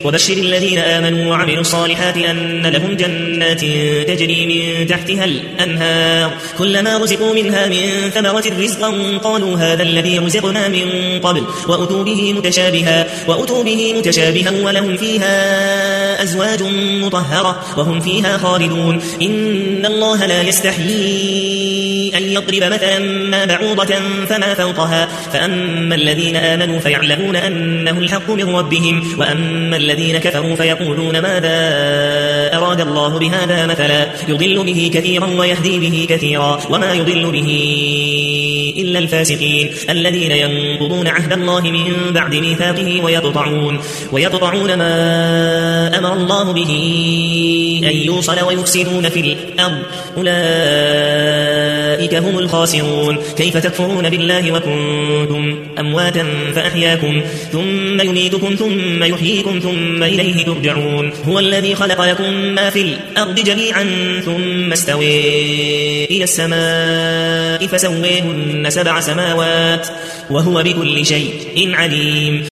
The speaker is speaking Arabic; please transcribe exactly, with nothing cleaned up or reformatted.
وبشر الذين آمنوا وعملوا الصالحات أن لهم جنات تجري من تحتها الأنهار كلما رزقوا منها من ثمرة رزقا قالوا هذا الذي رزقنا من قبل وأتوا به متشابها وأتوا به متشابها ولهم فيها أزواج مطهرة وهم فيها خالدون إن الله لا يستحيي أن يضرب مثلا ما بعوضة فما فوقها فأما الذين آمنوا فيعلمون أنه الحق من ربهم وأما الذين كفروا فيقولون ماذا أراد الله بهذا مثلا يضل به كثيرا ويهدي به كثيرا وما يضل به إلا الفاسقين الذين ينقضون عهد الله من بعد ميثاقه ويقطعون ويقطعون ما أمر الله به أن يوصل ويفسدون في الأرض أولئك هم الخاسرون كيف تكفرون بالله وكنتم أمواتا فأحياكم ثم يميتكم ثم يحييكم ثم إليه ترجعون هو الذي خلق لكم ما في الأرض جميعا ثم استوى إلى السماء فسويهن سبع سماوات وهو بكل شيء عليم